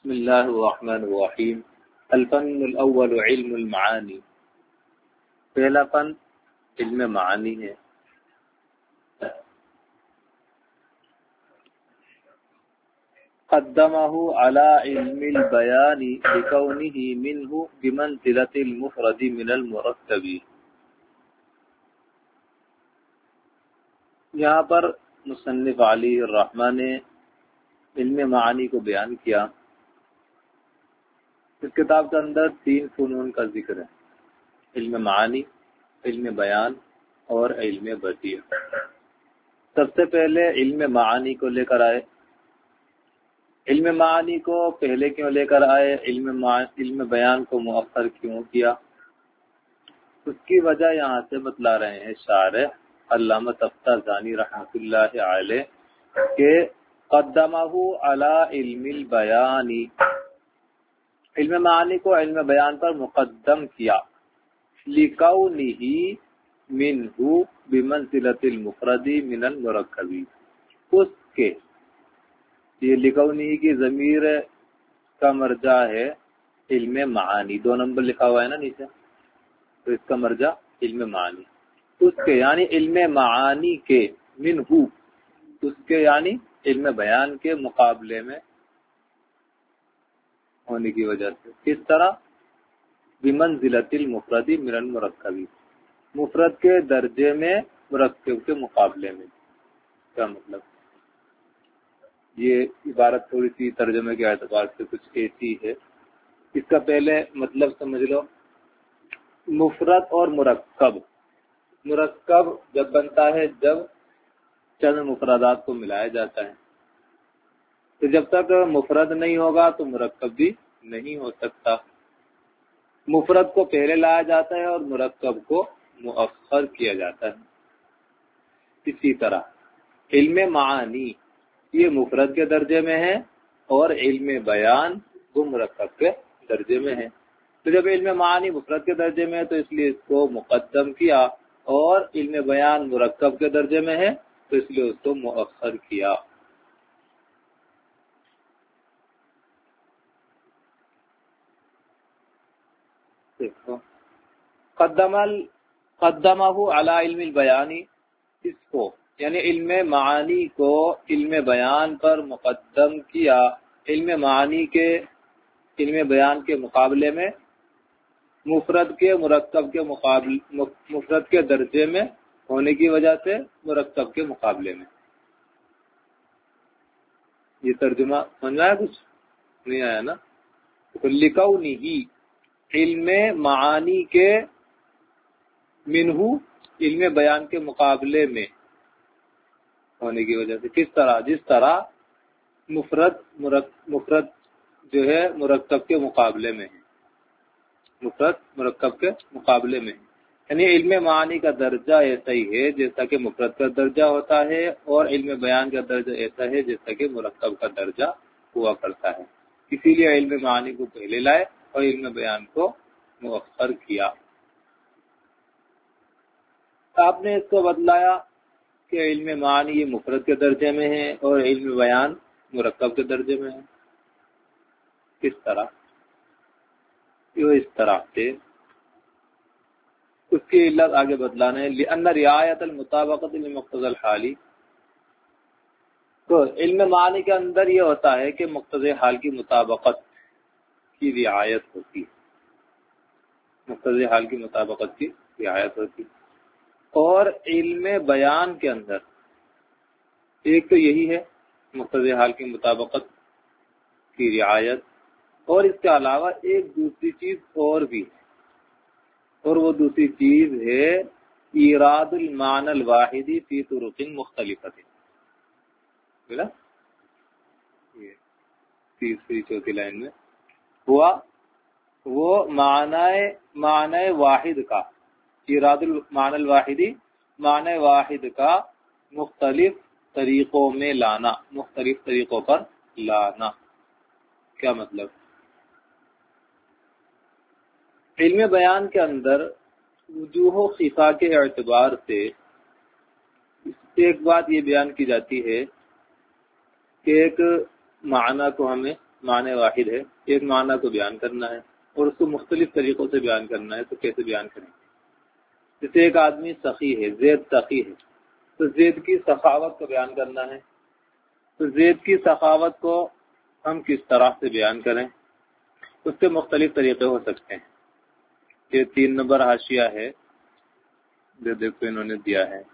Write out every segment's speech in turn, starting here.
بسم اللہ الرحمن الرحیم الفن الاول علم المعانی. پہلا فن علم معانی ہے. قدمہ علی علم البیان لکونہ منہ بمنزلۃ المفرد من المرکب. یہاں پر مصنف علی الرحمن نے علم معانی کو بیان کیا. اس کتاب کے اندر 3 فنون کا ذکر ہے: علم معانی، علم بیان اور علم بدیع. سب سے پہلے علم معانی کو لے کر آئے. علم معانی کو پہلے کیوں لے کر آئے؟ علم بیان کو مؤخر کیوں کیا؟ اس کی وجہ یہاں سے بتلا رہے ہیں شارح علامہ تفتازانی رحمۃ اللہ علیہ کہ قدمہ علی علم البیان، علم معانی کو علم بیان پر مقدم کیا. لکونہ منہ بمنزلۃ المفرد من المرکب، اس کے یہ لکونہ کی ضمیر کا مرجع ہے علم معانی. 2 نمبر لکھا ہوا ہے نا نیچے، تو اس کا مرجع علم معانی. اس کے یعنی علم معانی کے، منہ اس کے یعنی علم بیان کے مقابلے میں ہونے کی وجہ سے. کس طرح؟ بمنزلۃ المفرد من المرکب، مفرد کے درجے میں مرکب کے مقابلے میں. کیا مطلب؟ یہ عبارت تھوڑی سی ترجمے کے اعتبار سے کچھ ایسی ہے. اس کا پہلے مطلب سمجھ لو. مفرد اور مرکب، مرکب جب بنتا ہے جب چند مفردات کو ملایا جاتا ہے. تو جب تک مفرد نہیں ہوگا تو مرکب بھی نہیں ہو سکتا. مفرد کو پہلے لایا جاتا ہے اور مرکب کو مؤخر کیا جاتا ہے. اسی طرح علم معانی یہ مفرد کے درجے میں ہے اور علم بیان وہ مرکب کے درجے میں ہے. تو جب علم معانی مفرد کے درجے میں ہے تو اس لیے اس کو مقدم کیا، اور علم بیان مرکب کے درجے میں ہے تو اس لیے اس کو مؤخر کیا. قدمہ علی علم البیانی، اس کو یعنی علم معانی کو علم بیان پر مقدم کیا. علم معانی کے علم بیان کے مقابلے میں مفرد کے مرکب کے مفرد کے درجے میں ہونے کی وجہ سے مرکب کے مقابلے میں. یہ ترجمہ سمجھ آیا؟ کچھ نہیں آیا نا؟ لکونہ علم معانی کے منہ علم بیان کے مقابلے میں ہونے کی وجہ سے. کس طرح؟ جس طرح مفرد جو ہے مرکب کے مقابلے میں ہے، مفرد مرکب کے مقابلے میں ہے. یعنی علم معانی کا درجہ ایسا ہی ہے جیسا کہ مفرد کا درجہ ہوتا ہے، اور علم بیان کا درجہ ایسا ہے جیسا کہ مرکب کا درجہ ہوا کرتا ہے. اسی لیے علم معانی کو پہلے لائے اور علم بیان کو مؤخر کیا. آپ نے اس کو بتلایا کہ علم معانی یہ مفرد کے درجے میں ہے اور علم بیان مرکب کے درجے میں ہے. کس طرح؟ اس طرح سے اس کی علت آگے بتلانا ہے. لأن رعایت المطابقت لمقتضى الحالی، تو علم معانی کے اندر یہ ہوتا ہے کہ مقتضی حال کی مطابقت کی رعایت ہوتی ہے، مقتضی حال کی مطابقت کی رعایت ہوتی ہے. اور علم بیان کے اندر ایک تو یہی ہے مقتضی حال کی مطابقت کی رعایت، اور اس کے علاوہ ایک دوسری چیز اور بھی ہے، اور وہ دوسری چیز ہے ایراد المعنی الواحدی فی طرق مختلفۃ. بلا یہ تیسری چوتھی لائن میں ہوا وہ معنی واحد کا، ایراد المعنی الواحدی معنی واحد کا مختلف طریقوں میں لانا، مختلف طریقوں پر لانا. کیا مطلب؟ علم بیان کے اندر وجوہ و خفا کے اعتبار سے ایک بات یہ بیان کی جاتی ہے کہ ایک معنی کو ہمیں معنی واحد ہے، ایک معنی کو بیان کرنا ہے اور اس کو مختلف طریقوں سے بیان کرنا ہے، تو کیسے بیان کریں گے؟ جیسے ایک آدمی سخی ہے، زید سخی ہے، تو زید کی سخاوت کو بیان کرنا ہے، تو زید کی سخاوت کو ہم کس طرح سے بیان کریں؟ اس کے مختلف طریقے ہو سکتے ہیں۔ یہ 3 نمبر حاشیہ ہے جو دیکھو انہوں نے دیا ہے۔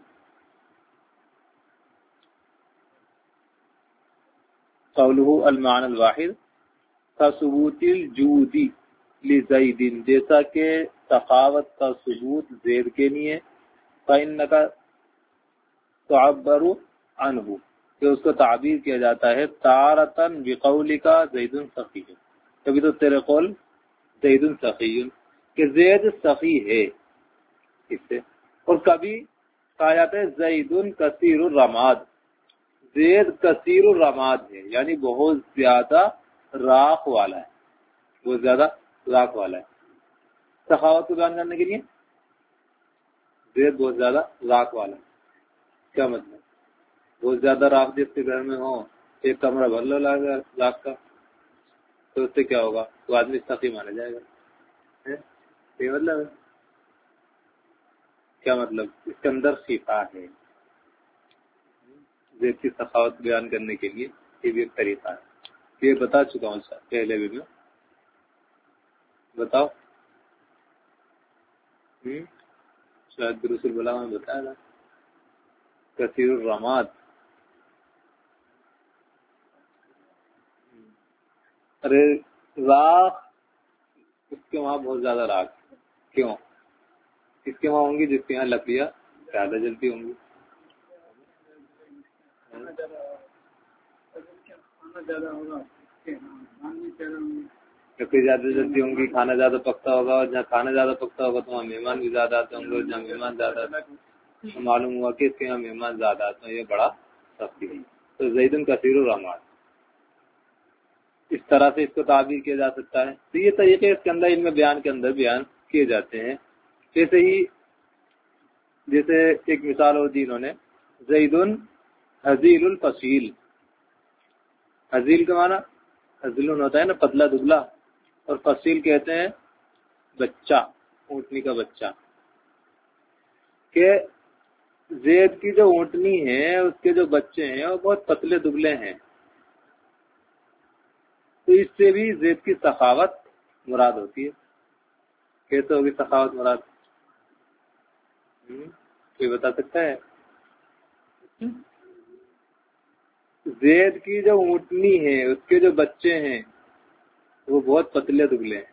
قولہ المعنى الواحد كثبوت الجود لزید، جیسا کہ سخاوت کا ثبوت زید کے لیے، فإنك تعبر عنہ، کہ اس کو تعبیر کیا جاتا ہے تارتن بقولک زید سخی، کبھی تو تیرے قول زید سخی، کہ زید سخی ہے اس سے، اور کبھی کہا جاتا ہے زید کثیر الرماد، زید کثیر الرماد ہے، یعنی بہت زیادہ راکھ والا ہے، بہت زیادہ راکھ والا ہے۔ سخاوت کو بیان کرنے کے لیے زید بہت زیادہ راکھ والا ہے، کیا مطلب؟ بہت زیادہ راکھ جس کے گھر میں ہو، ایک کمرہ بھر لو راکھ کا، تو اس سے کیا ہوگا؟ تو آدمی سخی مانا جائے گا۔ یہ مطلب ہے؟ کیا مطلب؟ اس کے اندر شفا ہے۔ زید کی سخاوت بیان کرنے کے لیے یہ بھی ایک طریقہ ہے، یہ بتا چکا ہوں پہلے بھی میں، بتاؤ۔ شاید رسول بلا میں بتایا تھا کثیر الرماد، ارے راکھ اس کے وہاں بہت زیادہ راکھ، کیوں؟ اس کے وہاں ہوں گی جس کے یہاں لکڑیاں زیادہ جلتی ہوں گی، لکڑی زیادہ جلتی ہوں گی، کھانا زیادہ پکتا ہوگا، اور جہاں کھانا زیادہ پکتا ہوگا تو وہاں مہمان بھی زیادہ آتے ہوں گے، اور جہاں مہمان زیادہ آتے ہیں معلوم ہوا کہ اس کے یہاں مہمان زیادہ آتے ہیں، یہ بڑا سختی ہے۔ تو زید کثیر الرحمٰن، اس طرح سے اس کو تعبیر کیا جا سکتا ہے۔ تو یہ طریقے اس کے اندر علم بیان کے اندر بیان کیے جاتے ہیں۔ جیسے ہی جیسے ایک مثال اور دی انہوں نے، زید حزیل الفصیل، حزیل کا معنی حزیل ہوتا ہے نا پتلا دبلا، اور فصیل کہتے ہیں بچہ، اونٹنی کا بچہ، کہ زید کی جو اونٹنی ہے اس کے جو بچے ہیں وہ بہت پتلے دبلے ہیں، تو اس سے بھی زید کی سخاوت مراد ہوتی ہے۔ کیسے ہوگی سخاوت مراد؟ کوئی بتا سکتا ہے؟ زید کی جو اونٹنی ہے اس کے جو بچے ہیں وہ بہت پتلے دبلے ہیں،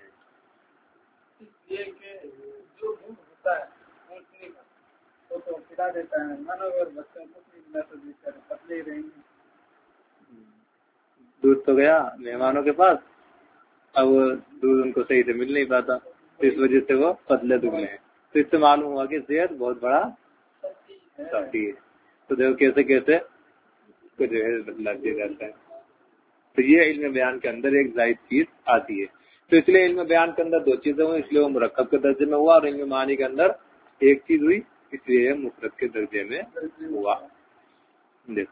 دودھ تو گیا مہمانوں کے پاس، اب دودھ ان کو صحیح سے مل نہیں پاتا، اس وجہ سے وہ پتلے دبلے ہیں۔ تو اس سے معلوم ہوا کہ زید بہت بڑا سخی ہے۔ تو دیکھو کیسے کیسے کو جو ہے بدلا دیا جاتا ہے۔ تو یہ علم بیان کے اندر ایک زائد چیز آتی ہے۔ تو اس لیے علم بیان کے اندر 2 چیزیں ہوئی، اس لیے وہ مرکب کے درجے میں ہوا، اور علم معانی کے اندر ایک چیز ہوئی، اس لیے مفرد کے درجے میں ہوا۔ دیکھو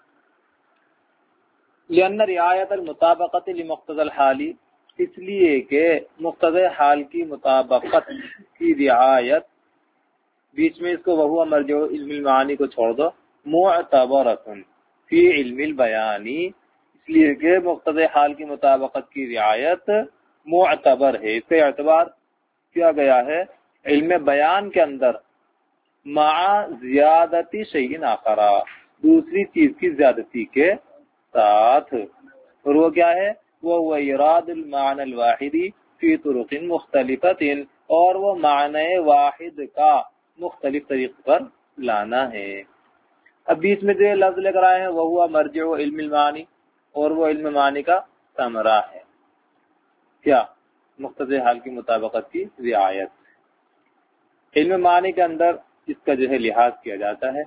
لأن رعایت المطابقت لمقتضى الحال، اس لیے کہ مقتضى حال کی مطابقت کی رعایت، بیچ میں اس کو وہو مرجع علم المعانی کو چھوڑ دو، معتبرۃ فی علم البیان، اس لیے کہ مقتضى حال کی مطابقت کی رعایت معتبر ہے، اس کا اعتبار کیا گیا ہے علم بیان کے اندر، مع زیادتی شیء آخر، دوسری چیز کی زیادتی کے ساتھ، اور وہ کیا ہے؟ وہ اراد المعنى الواحد فی طرق مختلفۃ، اور وہ معنی واحد کا مختلف طریق پر لانا ہے۔ اب بیچ میں جو لفظ لے کر آئے ہیں وہ ہوا مرجع علم المعانی، اور وہ علم معانی کا ثمرہ ہے کیا؟ مقتضی حال کی مطابقت کی رعایت۔ علم معانی کے اندر اس کا جو ہے لحاظ کیا جاتا ہے۔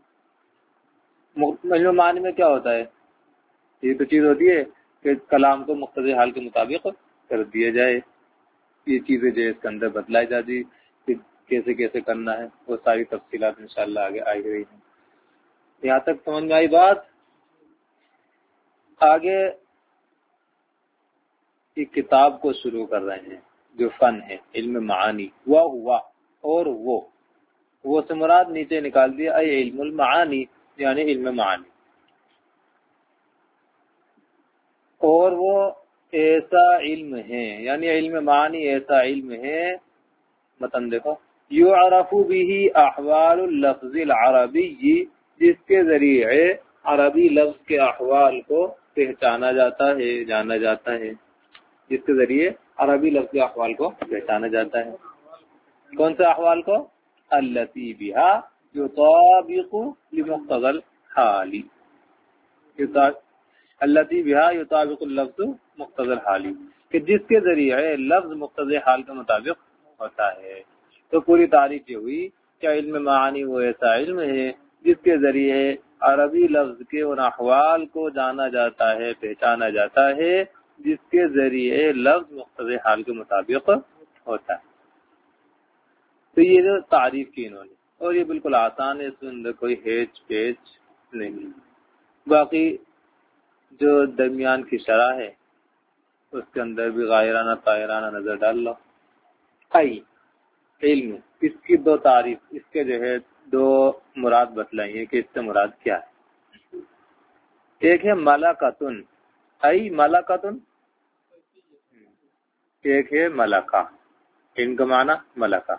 علم معانی میں کیا ہوتا ہے؟ یہ تو چیز ہوتی ہے کہ کلام کو مقتضی حال کے مطابق کر دیا جائے، یہ چیزیں جو ہے اس کے اندر بتلائی جاتی، کہ کیسے کیسے کرنا ہے، وہ ساری تفصیلات انشاءاللہ آگے آئی رہی ہیں۔ یہاں تک سمجھ میں آئی بات؟ آگے ایک کتاب کو شروع کر رہے ہیں جو فن ہے علم معانی، ہوا اور وہ سے مراد نیچے نکال دیا اے علم المعانی یعنی علم معانی، اور وہ ایسا علم ہے یعنی علم معانی ایسا علم ہے، متن دیکھو، یعرف به احوال اللفظ العربی، جس کے ذریعے عربی لفظ کے احوال کو پہچانا جاتا ہے، جانا جاتا ہے، جس کے ذریعے عربی لفظ کے احوال کو پہچانا جاتا ہے۔ کون سے احوال کو؟ التی بہا یطابق لمقتضى الحال، التی بہا یطابق اللفظ مقتضى الحال، کہ جس کے ذریعے لفظ مقتضی حال کے مطابق ہوتا ہے۔ تو پوری تعریف یہ ہوئی کہ علم معانی وہ ایسا علم ہے جس کے ذریعے عربی لفظ کے ان احوال کو جانا جاتا ہے، پہچانا جاتا ہے، جس کے ذریعے لفظ مقتضی حال کے مطابق ہوتا ہے۔ تو یہ جو تعریف کی انہوں نے، اور یہ بالکل آسان ہے، اس میں اندر کوئی ہیچ پیچ نہیں۔ باقی جو درمیان کی شرح ہے اس کے اندر بھی غائرانہ طائرانہ نظر ڈال لو۔ علم، اس کی دو تعریف، اس کے جو ہے دو مراد بتلائی ہیں کہ اس سے مراد کیا ہے۔ ایک ہے ملکتن، ملکتن، ایک ہے ملکہ، ان کا معنی ملکہ،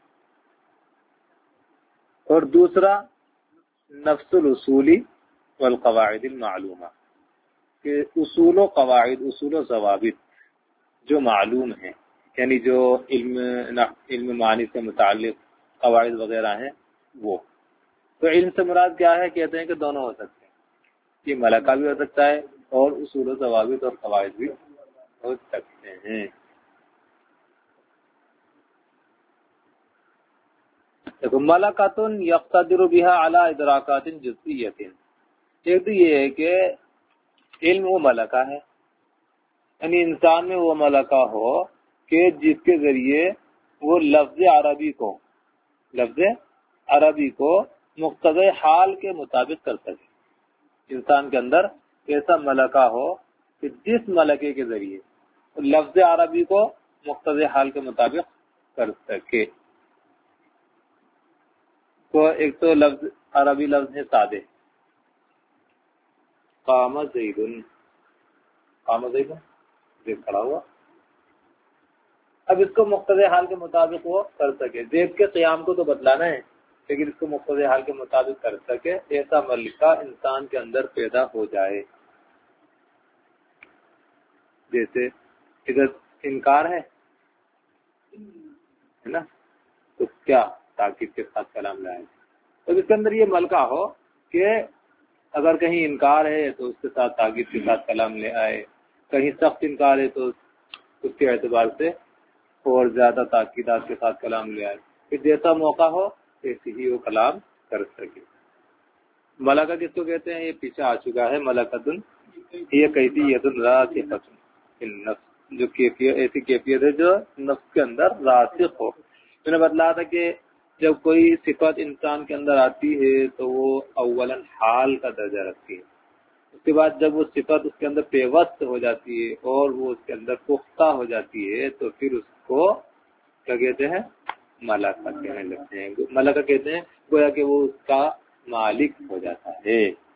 اور دوسرا نفس الاصولی والقواعد المعلومہ، کہ اصول و قواعد، اصول و ضوابط جو معلوم ہیں، یعنی جو علم معنی سے متعلق قواعد وغیرہ ہیں وہ۔ تو علم سے مراد کیا ہے؟ کہتے ہیں کہ دونوں ہو سکتے ہیں، یہ ملکہ بھی ہو سکتا ہے اور اصول و ضوابط اور قواعد بھی ہو سکتے ہیں۔ دیکھو، ملکاتن یقتدر بها علی ادراکات جزئیۃ، ایک تو یہ ہے کہ علم وہ ملکہ ہے، یعنی انسان میں وہ ملکہ ہو کہ جس کے ذریعے وہ لفظ عربی کو مقتضی حال کے مطابق کر سکے۔ انسان کے اندر ایسا ملکہ ہو کہ جس ملکے کے ذریعے وہ لفظ عربی کو مقتضی حال کے مطابق کر سکے۔ تو ایک تو لفظ عربی لفظ ہے سادے، قام زیدن، قام زیدن، زید کھڑا ہوا، اب اس کو مقتضی حال کے مطابق وہ کر سکے، زید کے قیام کو تو بتلانا ہے لیکن اس کو مقتضی حال کے مطابق کر سکے، ایسا ملکہ انسان کے اندر پیدا ہو جائے۔ جیسے ادھر انکار ہے نا، تو کیا تاکید کے ساتھ کلام لائے، تو اس کے اندر یہ ملکہ ہو کہ اگر کہیں انکار ہے تو اس کے ساتھ تاکید کے ساتھ کلام لے آئے، کہیں سخت انکار ہے تو اس کے اعتبار سے اور زیادہ تاکیدات کے ساتھ کلام لے آئے، کہ جیسا موقع ہو ایسے ہی وہ کلام کر سکے۔ ملکہ کس کو کہتے ہیں؟ یہ پیچھے آ چکا ہے، ملکتن یہ کیفیت راسخۃ فی النفس، جو کیفیت ایسی کیفیت ہے جو نفس کے اندر راسخ ہو۔ میں نے بتلایا تھا کہ جب کوئی صفت انسان کے اندر آتی ہے تو وہ اولاً حال کا درجہ رکھتی ہے، اس کے بعد جب وہ صفت اس کے اندر پیوست ہو جاتی ہے اور وہ اس کے اندر پختہ ہو جاتی ہے تو پھر اس کو کیا کہتے ہیں؟ ملکہ کہنے لگتے ہیں۔ ملکہ کہتے ہیں گویا کہ وہ اس کا مالک ہو جاتا ہے۔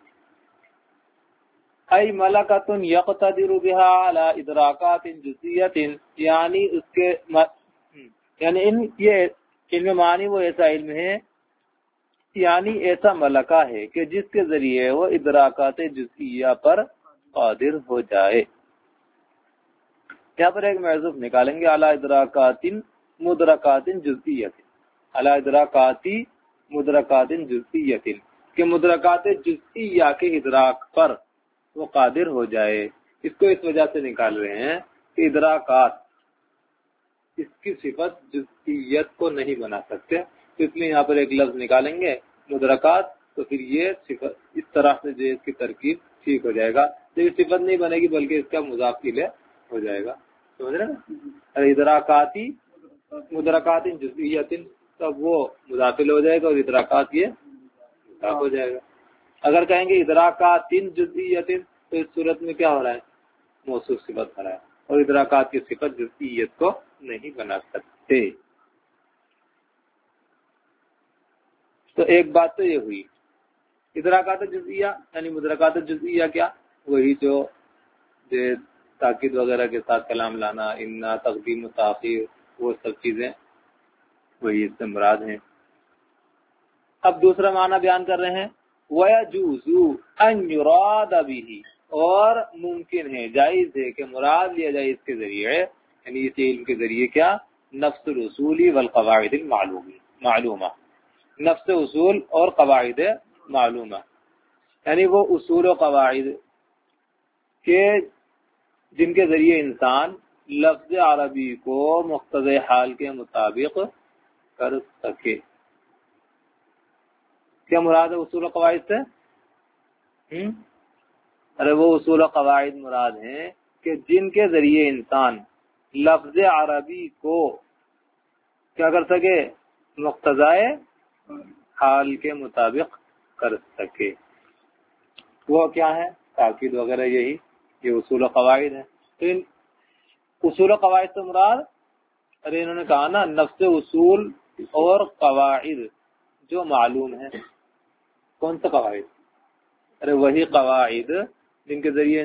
ای ملکۃ یقتدر بها علی ادراکات جزئیۃ، یعنی اس کے یعنی یہ علم معنی وہ ایسا علم ہے، یعنی ایسا ملکہ ہے کہ جس کے ذریعے وہ ادراکات جزئیہ پر قادر ہو جائے۔ یہاں پر ایک محذوف نکالیں گے، علی ادراکات مدرکات جزئیۃ، علی ادراکات مدرکات جزئیۃ، کہ مدرکات جزئیہ کے ادراک پر وہ قادر ہو جائے۔ اس کو اس وجہ سے نکال رہے ہیں کہ ادراکات اس کی صفت جزئیت کو نہیں بنا سکتے، تو اس لیے یہاں پر ایک لفظ نکالیں گے مدرکات، تو پھر یہ صفت اس طرح سے جو اس کی ترکیب ٹھیک ہو جائے گا، تو یہ صفت نہیں بنے گی بلکہ اس کا مضاف الیہ ہو جائے گا، سمجھ رہے نا؟ ادراکاتی مدرکات جزئیت، تب وہ مضاف الیہ ہو جائے گا اور ادراکات یہ مضاف ہو جائے گا۔ اگر کہیں گے ادراکات جزئیت تو اس صورت میں کیا ہو رہا ہے؟ موصوف صفت ہو رہا ہے، اور ادراکات کی صفت جزئیت کو نہیں بنا سکتے۔ تو ایک بات تو یہ ہوئی، ادراکات جزئیہ یعنی مدرکات جزئیہ کیا؟ وہی جو تاکید وغیرہ کے ساتھ کلام لانا، انا، تقدیم و تاخیر، وہ سب چیزیں وہی اس سے مراد ہیں۔ اب دوسرا معنی بیان کر رہے ہیں، وَيَجُوزُ أَن يُرَادَ بِهِ، اور ممکن ہے، جائز ہے کہ مراد لیا جائے اس کے ذریعے، یعنی اس علم کے ذریعے کیا؟ نفس الاصول والقواعد المعلومہ، نفس اصول اور قواعد معلومہ، یعنی وہ اصول و قواعد کہ جن کے ذریعے انسان لفظ عربی کو مقتضی حال کے مطابق کر سکے۔ کیا مراد ہے اصول و قواعد سے؟ ارے وہ اصول و قواعد مراد ہیں کہ جن کے ذریعے انسان لفظ عربی کو کیا کر سکے؟ مقتضی حال کے مطابق کر سکے۔ وہ کیا ہے؟ تاکید وغیرہ، یہی یہ اصول و قواعد ہیں۔ تو ان اصول و قواعد سے مراد، ارے انہوں نے کہا نا نفس اصول اور قواعد جو معلوم ہیں۔ کون سا قواعد؟ ارے وہی قواعد جن کے ذریعے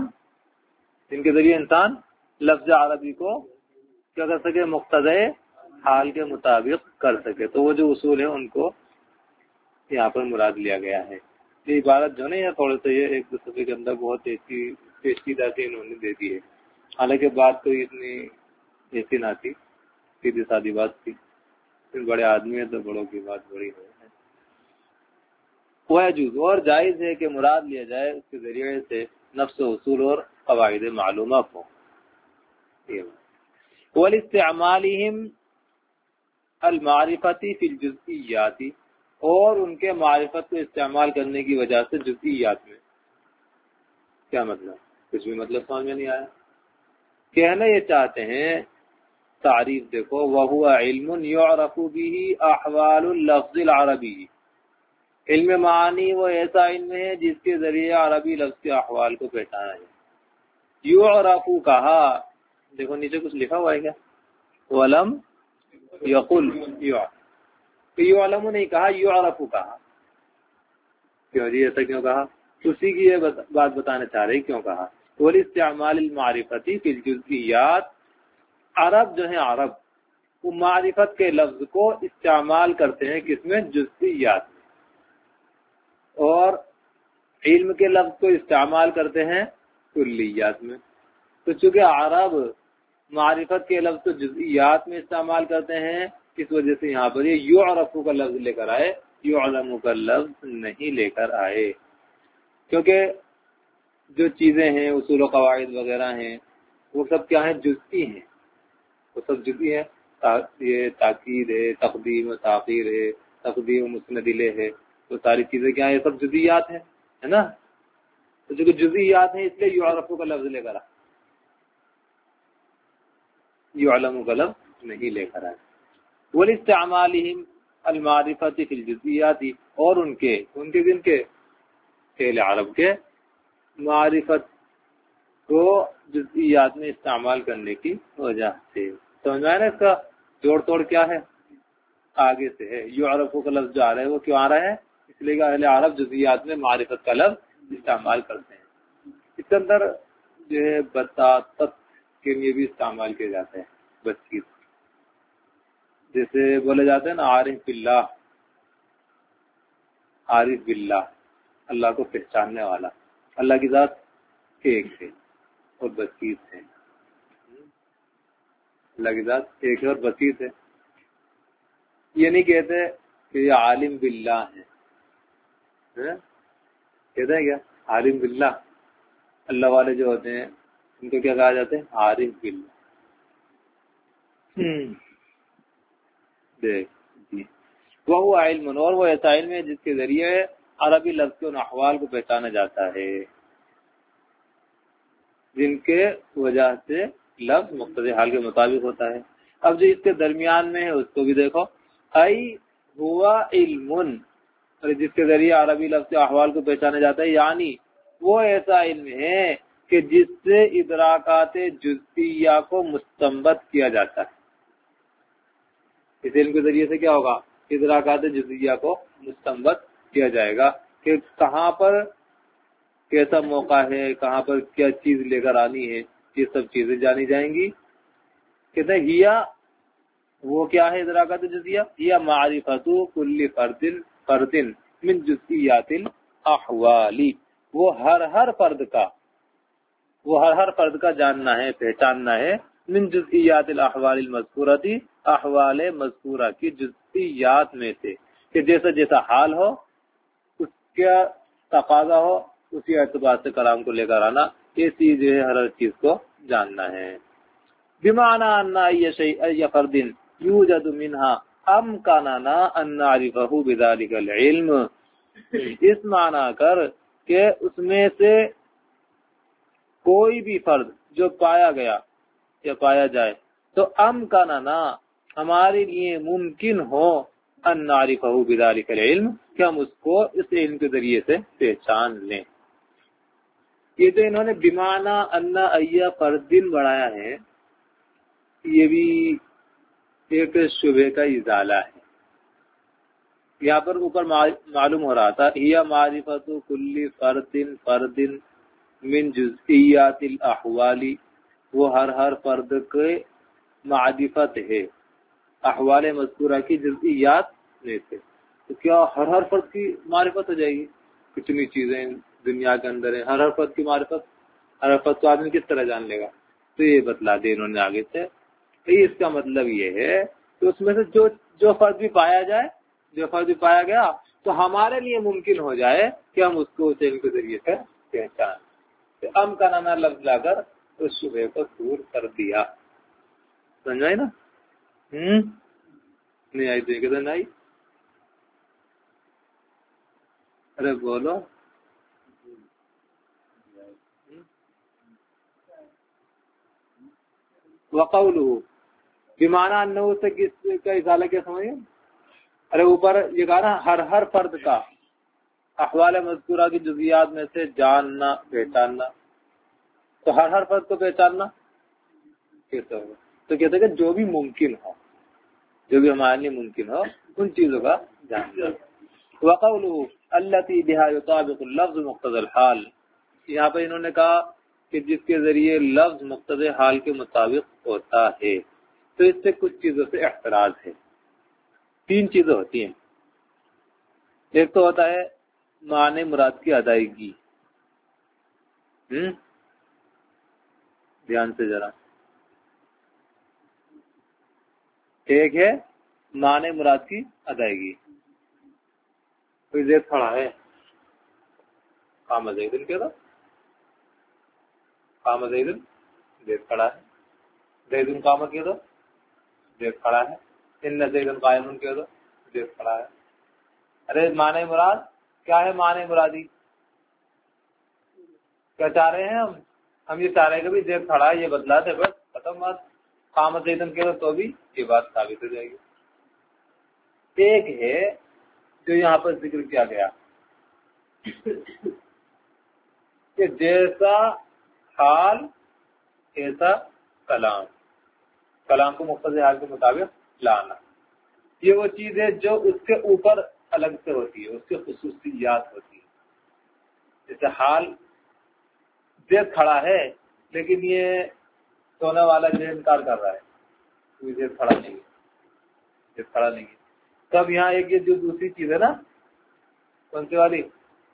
انسان لفظ عربی کو کیا کر سکے؟ مقتضی حال کے مطابق کر سکے۔ تو وہ جو اصول ہیں ان کو یہاں پر مراد لیا گیا ہے۔ یہ عبارت جو نہیں ہے تھوڑے سے یہ ایک دو صفحے کے اندر بہت پیچیدہ سے انہوں نے دے دی ہے، حالانکہ بات کوئی اتنی ایسی نہ تھی، سیدھی سادی بات تھی، بڑے آدمی ہیں تو بڑوں کی بات بڑی ہے۔ وَيَجُوزُ، اور جائز ہے کہ مراد لیا جائے اس کے ذریعے سے نفس اصول اور قواعد معلومہ کو۔ وَلِاسْتِعْمَالِهِمْ الْمَعْرِفَةِ فِي الْجُزْئِيَّاتِ، اور ان کے معرفت کو استعمال کرنے کی وجہ سے جزئیات میں۔ کیا مطلب؟ کچھ بھی مطلب سمجھ میں نہیں آیا؟ کہنا یہ چاہتے ہیں، تعریف دیکھو، وَهُوَ عِلْمٌ يُعْرَفُ بِهِ أَحْوَالُ اللَّفْظِ الْعَرَبِيِّ، علم معانی وہ ایسا علم ہے جس کے ذریعے عربی لفظ کے احوال کو پہچانا ہے۔ یعرف کہا، دیکھو نیچے کچھ لکھا ہوا ہے کیا؟ ولم یقل یعلم نہیں کہا، یعرف کہا۔ کیوں جی ایسا کیوں کہا؟ اسی کی یہ بات بتانا چاہ رہے کیوں کہا۔ وَلِاسْتِعْمَالِ الْمَعْرِفَةِ فِي الْجُزْئِيَّاتِ، عرب جو ہیں عرب وہ معرفت کے لفظ کو استعمال کرتے ہیں کس میں؟ جزئیات میں، اور علم کے لفظ کو استعمال کرتے ہیں کلیات میں۔ تو چونکہ عرب معرفت کے لفظ کو جزئیات میں استعمال کرتے ہیں، اس وجہ سے یہاں پر یہ یعرف کا لفظ لے کر آئے، یعلم کا لفظ نہیں لے کر آئے، کیونکہ جو چیزیں ہیں اصول و قواعد وغیرہ ہیں وہ سب کیا ہیں؟ جزئی ہیں، وہ سب جزئی ہیں۔ یہ تاکید ہے، تقدیم و تاخیر ہے، تقدیم و مسند الیہ ہے، تو ساری چیزیں کیا ہیں؟ یہ سب جزئیات ہیں، ہے نا؟ تو جو جزئیات ہیں اس لیے یعرف کا لفظ لے کر آئے، یعلم کا لفظ نہیں لے کر آئے۔ وَلِاسْتِعْمَالِهِمْ الْمَعْرِفَةِ فِي الْجُزْئِيَّاتِ، اور ان کے جن کے فعل عرب کے معرفت کو جزئیات میں استعمال کرنے کی وجہ سے۔ سمجھ میں آیا نا؟ اس کا جوڑ توڑ کیا ہے؟ آگے سے ہے، یعرف کا لفظ جو آ رہا ہے وہ کیوں آ رہا ہے؟ اس لیے کہ اہل عرب جزئیات میں معرفت کا لفظ استعمال کرتے ہیں۔ اس کے اندر جو ہے بساطت کے لیے بھی استعمال کیے جاتے ہیں، بسیط، جیسے بولے جاتے ہیں نا عارف باللہ، عارف باللہ، اللہ کو پہچاننے والا، اللہ کی ذات ایک ہے اور بسیط ہے، اللہ کی ذات ایک ہے اور بسیط ہے۔ یہ نہیں کہتے کہ یہ عالم باللہ ہے، کہتے ہیں کیا؟ عالم باللہ، اللہ والے جو ہوتے ہیں ان کو کیا کہا جاتا ہے؟ عارف باللہ۔ دیکھ جی، وہ علم، اور وہ ایسا علم ہے جس کے ذریعے عربی لفظ کے ان احوال کو پہچانا جاتا ہے جن کے وجہ سے لفظ مقتضی حال کے مطابق ہوتا ہے۔ اب جو اس کے درمیان میں ہے اس کو بھی دیکھو، ای ہوا علم، جس کے ذریعے عربی لفظ کے احوال کو پہچانا جاتا ہے، یعنی وہ ایسا علم ہے کہ جس سے ادراکات جزئیہ کو مستنبط کیا جاتا ہے. اس علم کے ذریعے سے کیا ہوگا؟ ادراکات جزئیہ کو مستنبط کیا جائے گا کہ کہاں پر کیسا موقع ہے، کہاں پر کیا چیز لے کر آنی ہے، یہ سب چیزیں جانی جائیں گی. کہتے ہیں ہیا وہ کیا ہے ادراکات جزئیہ؟ یا معرفت کل فرد من جزئیات الاحوال، وہ ہر فرد کا جاننا ہے، پہچاننا ہے، من جزئیات الاحوال المذکورۃ، احوال مذکورہ کی جزئیات میں سے، کہ جیسا جیسا حال ہو اس کا تقاضا ہو اسی اعتبار سے کلام کو لے کر آنا. یہ چیز جو ہے ہر چیز کو جاننا ہے. بمعنى ان اي شيء اي فرد يوجد منها امكننا ان نعرفه بذلك العلم، اس معنی کر کہ اس میں سے کوئی بھی فرد جو پایا گیا یا پایا جائے تو امکاننا ہمارے لیے ممکن ہو ان نعرفہ بذلک العلم کہ ہم اس کو اس علم کے ذریعے سے پہچان لیں. یہ جو انہوں نے بمعنی ان ای فرد بڑھایا ہے یہ بھی ایک شبہ کا ازالہ ہے. یہاں پر اوپر معلوم ہو رہا تھا ہی معرفت کل فرد من جزئیات الاحوال، وہ ہر فرد کے معرفت ہے احوال مذکورہ کی جزئیات میں سے. تو کیا ہر فرد کی معرفت ہو جائے گی؟ کتنی چیزیں دنیا کے اندر ہیں، ہر فرد کی معرفت، ہر فرد کو آدمی کس طرح جان لے گا؟ تو یہ بتلا دے انہوں نے آگے سے. اس کا مطلب یہ ہے کہ اس میں سے جو فرد بھی پایا جائے، جو فرد بھی پایا گیا تو ہمارے لیے ممکن ہو جائے کہ ہم اس کو اس علم کے ذریعے سے پہچان. ام کا نانا لفظ لا کر اس شبہ کو دور کر دیا. سمجھائی نا؟ نہیں آئی تو کدھر آئی؟ ارے بولو. وقولہ بمعنی انہ سے کس کا ازالہ کیا سمجھے؟ ارے اوپر یہ کہا نا ہر فرد کا احوال مذکورہ کی جزئیات میں سے جاننا، پہچاننا. تو ہر فرد کو پہچاننا کیسے ہوگا؟ تو کہتے ہیں کہ جو بھی ممکن ہو، جو بھی ہمارے لیے ممکن ہو ان چیزوں کا جاننا. وقولہ التی بہا یطابق اللفظ مقتضی الحال، یہاں پہ انہوں نے کہا کہ جس کے ذریعے لفظ مقتضی حال کے مطابق ہوتا ہے. تو اس سے کچھ چیزوں سے احتراز ہے. 3 چیزیں ہوتی ہیں. ایک تو ہوتا ہے معنی مراد کی ادائیگی. دھیان سے ذرا. ایک ہے معنی مراد کی ادائیگی. کوئی زید کھڑا ہے، قام زید کہہ دو، قام زید، زید کھڑا ہے. زید قام کہہ دو، زید کھڑا ہے. ان زید قائم کہہ دو، زید کھڑا ہے. ارے معنی مراد کیا ہے؟ معنی مرادی کیا چاہ رہے ہیں ہم یہ چاہ رہے ہیں کہ زید کھڑا ہے، یہ بدلا دے بس ختم بات. قام زید کہہ دو تو بھی یہ بات ثابت ہو جائے گی. ایک ہے جو یہاں پر ذکر کیا گیا کہ جیسا حال ایسا کلام، کلام کو مقتضی حال کے مطابق لانا. یہ وہ چیز ہے جو اس کے اوپر الگ سے ہوتی ہے، اس کی خصوصیات ہوتی ہے. جیسے حال زید کھڑا ہے لیکن یہ سونے والا جو انکار کر رہا ہے، کوئی زید کھڑا نہیں ہے، زید کھڑا نہیں ہے. تب یہاں ایک یہ جو دوسری چیز ہے نا، کون سی والی؟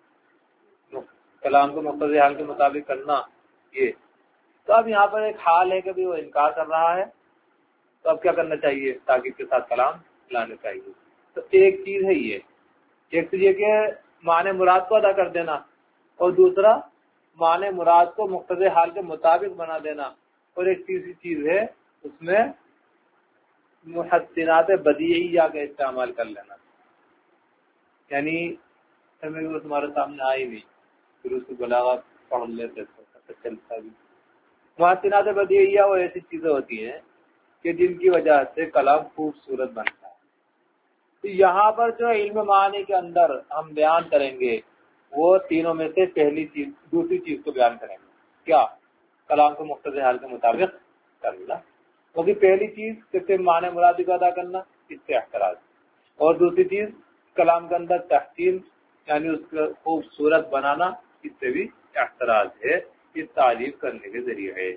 کلام کو مقتضی حال کے مطابق کرنا. یہ تو اب یہاں پر ایک حال ہے کہ بھی وہ انکار کر رہا ہے، تو اب کیا کرنا چاہیے؟ تاکید کے ساتھ کلام لانا چاہیے. تو ایک چیز ہے یہ، ایک تو یہ کہ معنی مراد کو ادا کر دینا، اور دوسرا معنی مراد کو مقتضی حال کے مطابق بنا دینا. اور ایک تیسری چیز ہے اس میں محسنات بدیعیہ کا استعمال کر لینا. یعنی وہ تمہارے سامنے آئی نہیں، پھر اس کو بلاغت پڑھ لیتے تو چلتا بھی. محسنات بدیعیہ وہ ایسی چیزیں ہوتی ہیں کہ جن کی وجہ سے کلام خوبصورت بنتا ہے. تو یہاں پر جو علم معانی کے اندر ہم بیان کریں گے وہ تینوں میں سے پہلی چیز، دوسری چیز کو بیان کریں گے. کیا کلام کو مقتضی حال کے مطابق کرنا، کیونکہ پہلی چیز کس معنی مرادی کو ادا کرنا، اس سے احتراز، اور دوسری چیز کلام کے اندر تحسین یعنی اس کو خوبصورت بنانا، اس سے بھی احتراز ہے، اس تعریف کرنے کے ذریعے ہے۔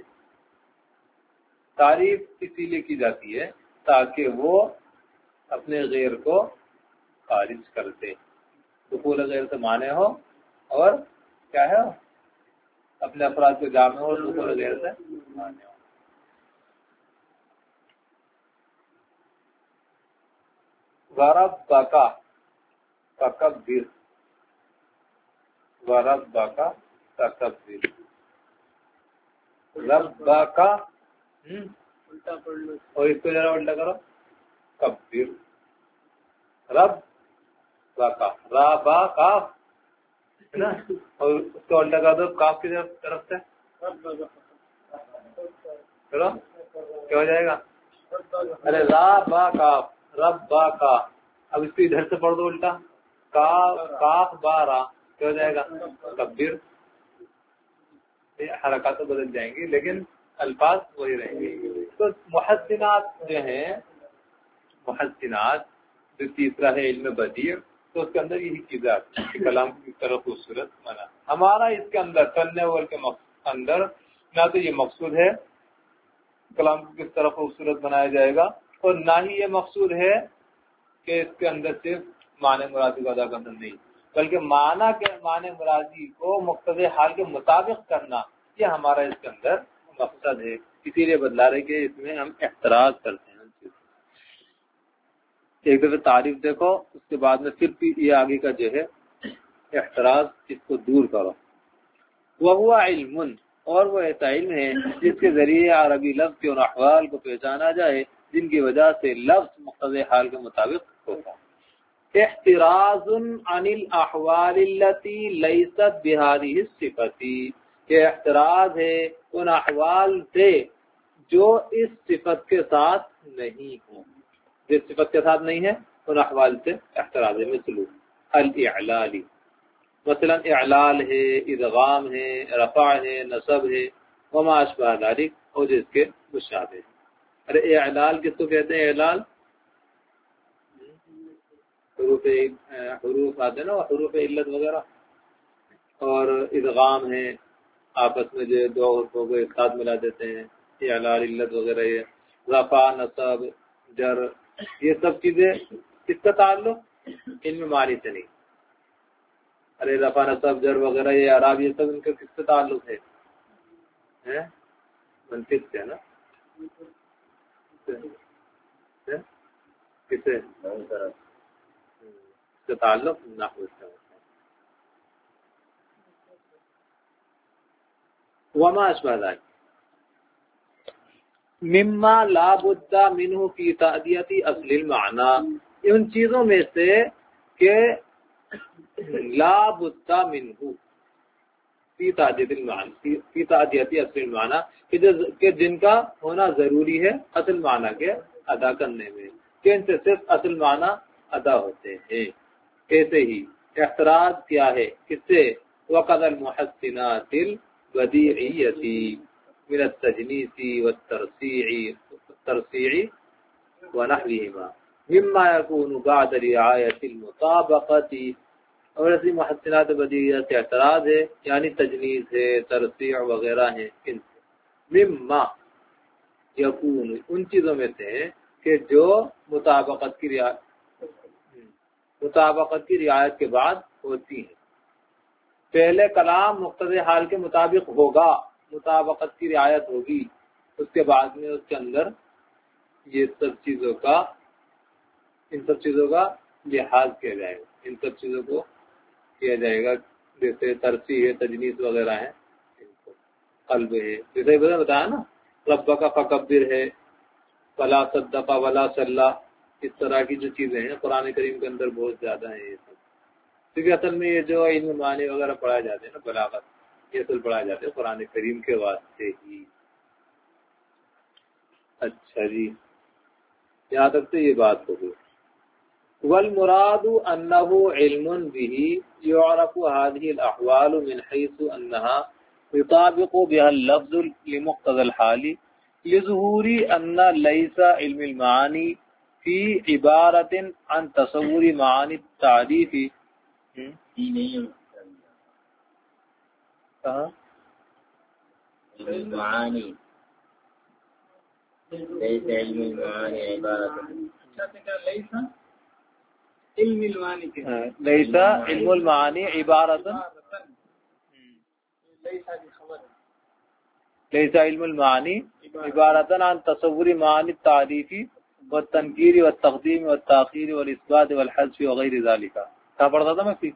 تعریف اسی لیے کی جاتی ہے تاکہ وہ اپنے غیر کو خارج کرتے، دخول غیر سے مانے ہو اور کیا ہے اپنے افراد کو جامع ہو، دخول غیر سے مانے ہو۔ وربک فکبر، وربک فکبر، ربک اور اس کو ذرا الٹا کرو، کبر، رب باقا، را با کاف ہے نا، اور اس کو الٹا کر دو کاف کی طرف سے، چلو کیا ہو جائے گا، ارے را با کاف، رب با کا، اب اس کو ادھر سے پڑھ دو الٹا، کاف با را، کیا ہو جائے گا کبر۔ حرکات تو بدل جائیں گی لیکن الفاظ وہی رہیں گے۔ تو محسنات جو ہیں، محسنات جو تیسرا ہے علم بدیع، تو اس کے اندر یہی چیزیں آتی ہیں کہ کلام کی طرح خوبصورت بنا۔ ہمارا اس کے اندر کرنے والے کے اندر نہ تو یہ مقصود ہے کلام کو کس طرح خوبصورت بنایا جائے گا، اور نہ ہی یہ مقصود ہے کہ اس کے اندر صرف معنی مرادی کو ادا کرنا، نہیں، بلکہ معنی مرادی کو مقتضی حال کے مطابق کرنا، یہ ہمارا اس کے اندر مقصد ہے۔ اسی لیے بدلا رہے کہ اس میں ہم احتراز کرتے ہیں۔ ایک دفعہ تعریف دیکھو، اس کے بعد میں پھر یہ آگے کا جو ہے احتراز، اس کو دور کرو۔ وَهُوَ علم، اور وہ ایسا علم ہے جس کے ذریعے عربی لفظ کے اور احوال کو پہچانا جائے جن کی وجہ سے لفظ مقتضی حال کے مطابق ہوتا ہے۔ احتراز عن الاحوال التي ليست بهذه الصفة، یہ احتراز ہے ان احوال سے جو اس صفت کے ساتھ نہیں ہوں، جس صفت کے ساتھ نہیں ہے ان احوال سے احتراز ہے۔ مثل الاعلال، مثلا اعلال ہے، ادغام ہے، رفع ہے، نصب ہے، وما اشبہ ذلک، اور جس کے مشابہ۔ ارے اعلال کس کو کہتے ہیں؟ اعلال حروف آتے ہیں نا، حروف علت وغیرہ، اور ادغام ہے، آپس میں جو دو حروفوں کو ایک ساتھ ملا دیتے ہیں، اعلال علت وغیرہ، یہ رفع نصب جر، یہ سب چیزیں کس کا تعلق؟ علم معانی سے نہیں۔ ارے رفع نصب جر وغیرہ یہ اعراب، یہ سب ان کا کس سے تعلق ہے؟ منطق سے نا، کس سے تعلق؟ نحو سے۔ وما اشبہ ذلک مما لا بد منہ فی تأدیۃ اصل المعنی، ان چیزوں میں سے کہ لا بد منہ فی تأدیۃ المعنی، فی تأدیۃ اصل المعنی، کہ جن کا ہونا ضروری ہے اصل معنی کے ادا کرنے میں، کہ ان سے صرف اصل معنی ادا ہوتے ہیں۔ ایسے ہی احتراز کیا ہے کس سے؟ وقد المحسنات البدیعیۃ من التجنیس والترصیع ونحوهما مما يكون بعد رعایت المطابقۃ، اور ایسی محسنات بدیعیہ سے اعتراض ہے یعنی تجنیس ہے، ترصیع وغیرہ ہیں، ان سے مما یکون، ان چیزوں میں سے کہ جو مطابقت کی رعایت کے بعد ہوتی ہیں۔ پہلے کلام مقتضی حال کے مطابق ہوگا، مطابقت کی رعایت ہوگی، اس کے بعد میں اس کے اندر یہ سب چیزوں کا، ان سب چیزوں کا لحاظ کیا جائے گا، ان سب چیزوں کو کیا جائے گا، جیسے ترصیع ہے، تجنیس وغیرہ ہیں، قلب ہے، جیسے بتایا نا، ربک فکبر ہے، ولا صدق ولا صلی، اس طرح کی جو چیزیں ہیں قرآن کریم کے اندر بہت زیادہ ہیں یہ سب، کیونکہ اصل میں یہ جو علم معنی وغیرہ پڑھائے جاتے ہیں نا، بلاغت، یہ اصل پڑھائے جاتے ہیں قرآن کریم کے واسطے ہی۔ اچھا جی، یہاں تک تو یہ بات ہو گئی۔ والمراد انه علم به يعرف هذه الاحوال من حيث انها يطابق بها اللفظ لمقتضى الحال لظهور أن ليس علم المعاني في عبارة عن تصور معاني التعريف المعاني ليس علم المعاني عبارة ليس علم المعاني عبارة ليس علم المعاني عبارة عن تصور معاني التعريف والتنكير والتقديم والتأخير والإثبات والحذف وغير ذلك. کہاں پڑھتا تھا میں فی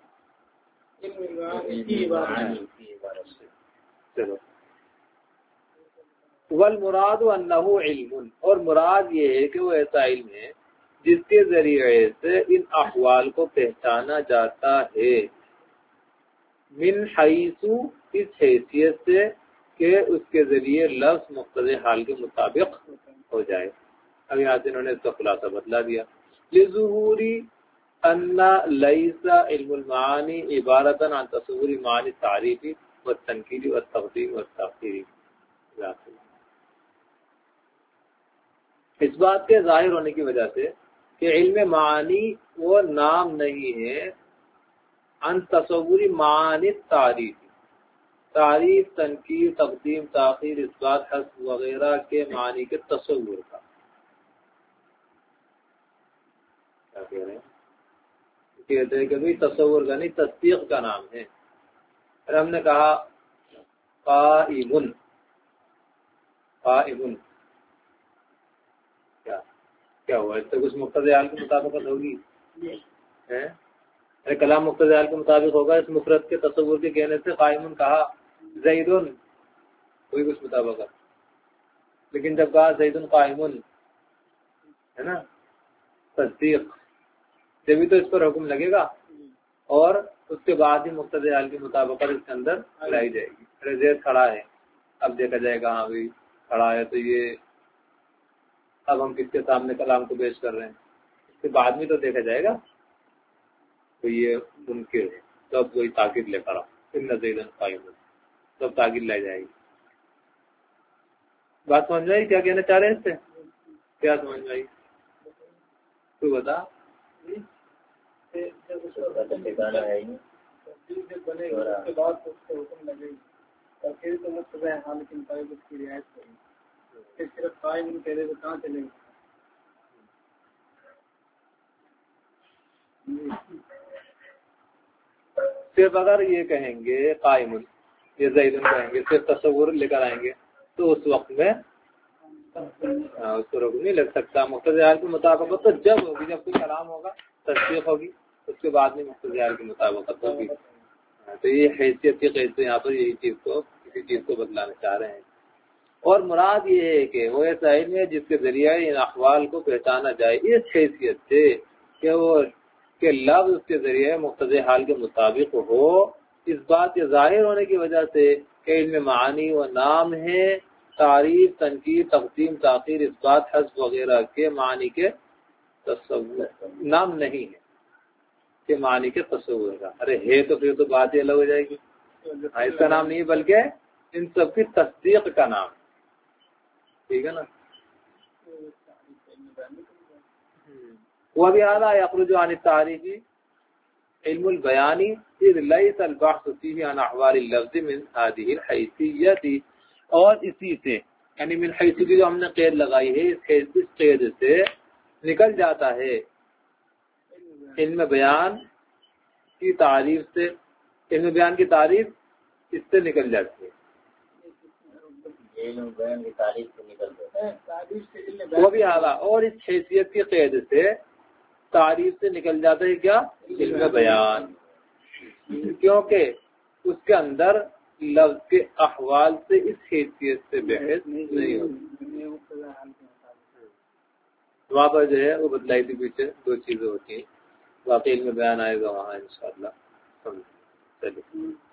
والمراد انه علم، اور مراد یہ ہے کہ وہ ایسا علم ہے جس کے ذریعے سے ان احوال کو پہچانا جاتا ہے، من حیث اس حیثیت سے کہ اس کے ذریعے لفظ مقتضی حال کے مطابق ہو جائے. اب یہاں سے انہوں نے اس کا خلاصہ بدلا دیا. لظہوری ان لیس علم المعانی عبارت عن تصور معانی التعریف والتنکیر والتقدیم والتأخیر. اس بات کے ظاہر ہونے کی وجہ سے کہ علم معانی وہ نام نہیں ہے عن تصور معانی تعریف، تعریف، تنکیر، تقدیم، تاخیر، اثبات، حذف وغیرہ کے معنی کے تصور کا. کیا کہہ رہے ہیں؟ کہتے ہیں کہ بھائی تصور کا نہیں، تصدیق کا نام ہے. پھر ہم نے کہا قائم، قائم کیا ہوا؟ اس سے کچھ مقتضی حال کی مطابقت ہوگی؟ کلام مقتضی حال کے مطابق ہوگا. اس مفرد کے تصور کے کہنے سے قائم کہا، زید کوئی کچھ مطابقت. لیکن جب کہا زید قائم ہے نا تصدیق، جبھی تو اس پر حکم لگے گا اور اس کے بعد ہی مقتضی حال کی مطابقت اس کے اندر لائی جائے گی. ارے زید کھڑا ہے، اب دیکھا جائے گا ہاں بھائی کھڑا ہے تو یہ اب ہم کس کے سامنے کلام کو پیش کر رہے ہیں، اس کے بعد میں تو دیکھا جائے گا تو یہ منکر ہے، تب وہی تاکید لے کر ان زیدن قائم، تب تاکید لائی جائے گی. بات سمجھ میں آئی کیا کہنا چاہ رہے ہیں؟ اس سے کیا سمجھ میں آئی؟ تو بتا. صرف اگر یہ کہیں گے قائم، یہ زیدن کہیں گے، صرف تصور لے کر آئیں گے تو اس وقت میں اس کو روک نہیں لگ سکتا. مقتضی حال کی مطابقت تو جب ہوگی جب کوئی کلام ہوگا، تصدیق ہوگی، اس کے بعد میں مقتضی حال کی مطابقت ہوگی. تو یہ حیثیت کی قید سے یہاں پر یہی چیز کو کسی چیز کو بدلانا چاہ رہے ہیں. اور مراد یہ ہے کہ وہ ایسا علم ہے جس کے ذریعے ان احوال کو پہچانا جائے اس حیثیت سے کہ وہ کہ لفظ اس کے ذریعے مقتضی حال کے مطابق ہو. اس بات کے ظاہر ہونے کی وجہ سے کہ علم معانی وہ نام ہے تعریف، تنکیر، تقدیم، تاخیر، اثبات، حذف وغیرہ کے معنی کے تصور، نام نہیں ہے کہ معنی کے تصور کا. ارے ہے تو پھر تو بات ہی الگ ہو جائے گی. اس کا نام نہیں بلکہ ان سب کی تصدیق کا نام. ٹھیک ہے نا؟ وہ بھی اعلیٰ یخرج عن التعریف علم البیانی اذ لیس البحث فیہ عن احوال اللفظ من هذه الحیثیت. اور اسی سے یعنی من حیث کی جو ہم نے قید لگائی ہے، اس قید سے نکل جاتا ہے علم بیان کی تعریف سے. علم بیان کی تعریف اس سے نکل جاتی ہے. علم بیان کی تعریف سے نکل جاتا ہے وہ بھی اعلیٰ، اور اس حیثیت کی قید سے تعریف سے نکل جاتا ہے کیا؟ علم بیان، کیونکہ اس کے اندر لفظ کے احوال سے اس حیثیت سے بحث نہیں ہوتی. وہاں پر جو ہے وہ بدلائی تھی پیچھے دو چیزیں ہوتی ہیں. واقعی علم بیان آئے گا وہاں انشاءاللہ. چلیے.